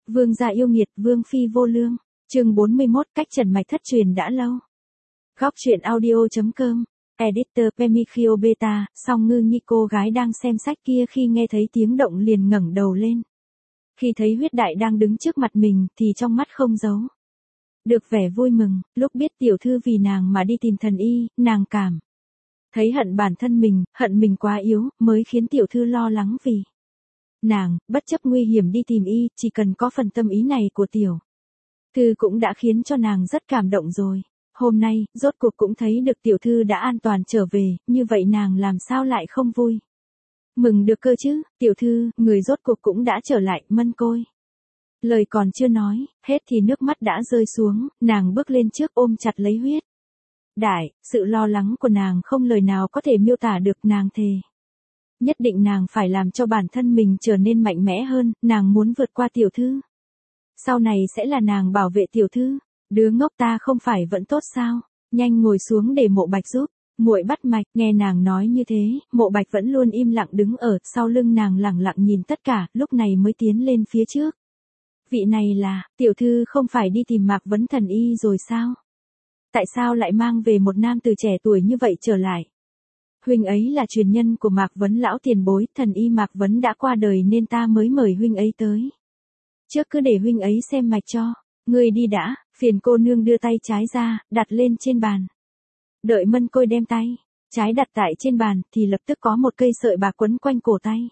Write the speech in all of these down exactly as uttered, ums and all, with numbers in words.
Vương gia yêu nghiệt, vương phi vô lương. Chương bốn mươi mốt, cách trần mạch thất truyền đã lâu. Góc truyện audio.com. Editor Pemikio Beta. Song Ngư Nhi cô gái đang xem sách kia khi nghe thấy tiếng động liền ngẩng đầu lên. Khi thấy huyết đại đang đứng trước mặt mình thì trong mắt không giấu được vẻ vui mừng. Lúc biết tiểu thư vì nàng mà đi tìm thần y, nàng cảm thấy hận bản thân mình, hận mình quá yếu, mới khiến tiểu thư lo lắng vì nàng, bất chấp nguy hiểm đi tìm y, chỉ cần có phần tâm ý này của tiểu thư cũng đã khiến cho nàng rất cảm động rồi. Hôm nay, rốt cuộc cũng thấy được tiểu thư đã an toàn trở về, như vậy nàng làm sao lại không vui mừng được cơ chứ. Tiểu thư, người rốt cuộc cũng đã trở lại. Mân Côi lời còn chưa nói hết thì nước mắt đã rơi xuống, nàng bước lên trước ôm chặt lấy huyết đại. Sự lo lắng của nàng không lời nào có thể miêu tả được. Nàng thề nhất định nàng phải làm cho bản thân mình trở nên mạnh mẽ hơn, nàng muốn vượt qua tiểu thư. Sau này sẽ là nàng bảo vệ tiểu thư. Đứa ngốc, ta không phải vẫn tốt sao? Nhanh ngồi xuống để Mộ Bạch giúp muội bắt mạch. Nghe nàng nói như thế, Mộ Bạch vẫn luôn im lặng đứng ở sau lưng nàng lẳng lặng nhìn tất cả, lúc này mới tiến lên phía trước. Vị này là, tiểu thư không phải đi tìm Mạc Vấn thần y rồi sao? Tại sao lại mang về một nam từ trẻ tuổi như vậy trở lại? Huynh ấy là truyền nhân của Mạc Vấn lão tiền bối, thần y Mạc Vấn đã qua đời nên ta mới mời huynh ấy tới. Trước cứ để huynh ấy xem mạch cho. Ngươi đi đã. Phiền cô nương đưa tay trái ra, đặt lên trên bàn. Đợi Mân Côi đem tay trái đặt tại trên bàn thì lập tức có một cây sợi bạc quấn quanh cổ tay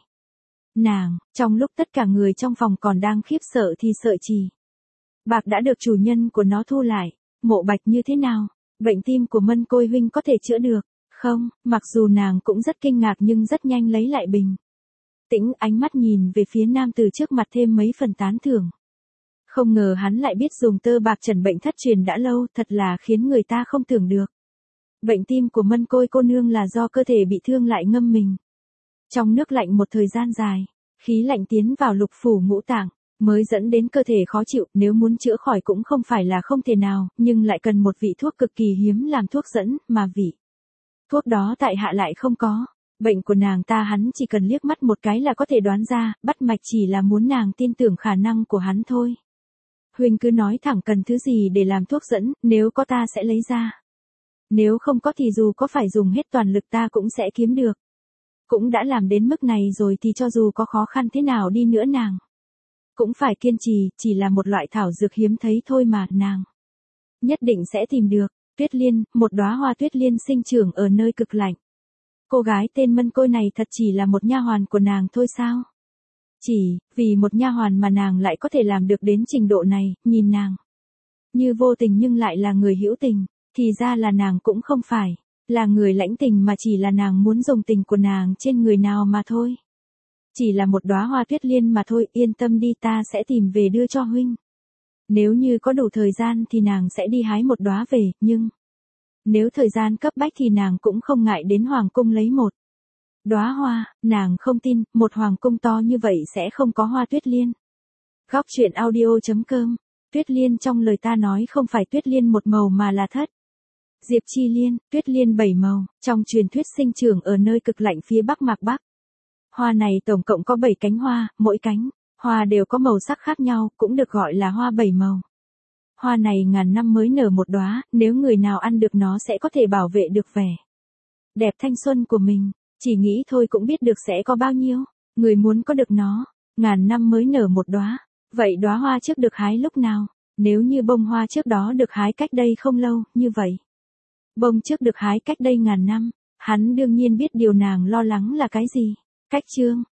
nàng. Trong lúc tất cả người trong phòng còn đang khiếp sợ thì sợi chỉ bạc đã được chủ nhân của nó thu lại. Mộ Bạch, như thế nào? Bệnh tim của Mân Côi huynh có thể chữa được không? Mặc dù nàng cũng rất kinh ngạc nhưng rất nhanh lấy lại bình tĩnh, ánh mắt nhìn về phía nam từ trước mặt thêm mấy phần tán thưởng. Không ngờ hắn lại biết dùng tơ bạc trần bệnh thất truyền đã lâu, thật là khiến người ta không tưởng được. Bệnh tim của Mân Côi cô nương là do cơ thể bị thương lại ngâm mình trong nước lạnh một thời gian dài, khí lạnh tiến vào lục phủ ngũ tạng, mới dẫn đến cơ thể khó chịu. Nếu muốn chữa khỏi cũng không phải là không thể nào, nhưng lại cần một vị thuốc cực kỳ hiếm làm thuốc dẫn, mà vị thuốc đó tại hạ lại không có. Bệnh của nàng ta hắn chỉ cần liếc mắt một cái là có thể đoán ra, bắt mạch chỉ là muốn nàng tin tưởng khả năng của hắn thôi. Huynh cứ nói thẳng cần thứ gì để làm thuốc dẫn, nếu có ta sẽ lấy ra. Nếu không có thì dù có phải dùng hết toàn lực ta cũng sẽ kiếm được. Cũng đã làm đến mức này rồi thì cho dù có khó khăn thế nào đi nữa nàng cũng phải kiên trì, chỉ là một loại thảo dược hiếm thấy thôi mà, nàng nhất định sẽ tìm được. Tuyết liên, một đóa hoa tuyết liên sinh trưởng ở nơi cực lạnh. Cô gái tên Mân Côi này thật chỉ là một nha hoàn của nàng thôi sao? Chỉ vì một nha hoàn mà nàng lại có thể làm được đến trình độ này. Nhìn nàng như vô tình nhưng lại là người hữu tình, thì ra là nàng cũng không phải là người lãnh tình mà chỉ là nàng muốn dùng tình của nàng trên người nào mà thôi. Chỉ là một đóa hoa tuyết liên mà thôi, yên tâm đi, ta sẽ tìm về đưa cho huynh. Nếu như có đủ thời gian thì nàng sẽ đi hái một đóa về, nhưng nếu thời gian cấp bách thì nàng cũng không ngại đến hoàng cung lấy một đóa hoa. Nàng không tin, một hoàng cung to như vậy sẽ không có hoa tuyết liên. Góc truyện audio.com. Tuyết liên trong lời ta nói không phải tuyết liên một màu mà là thất diệp chi liên, tuyết liên bảy màu, trong truyền thuyết sinh trưởng ở nơi cực lạnh phía Bắc Mạc Bắc. Hoa này tổng cộng có bảy cánh hoa, mỗi cánh hoa đều có màu sắc khác nhau, cũng được gọi là hoa bảy màu. Hoa này ngàn năm mới nở một đóa, nếu người nào ăn được nó sẽ có thể bảo vệ được vẻ đẹp thanh xuân của mình. Chỉ nghĩ thôi cũng biết được sẽ có bao nhiêu người muốn có được nó. Ngàn năm mới nở một đóa, vậy đóa hoa trước được hái lúc nào? Nếu như bông hoa trước đó được hái cách đây không lâu, như vậy bông trước được hái cách đây ngàn năm. Hắn đương nhiên biết điều nàng lo lắng là cái gì. Cách chương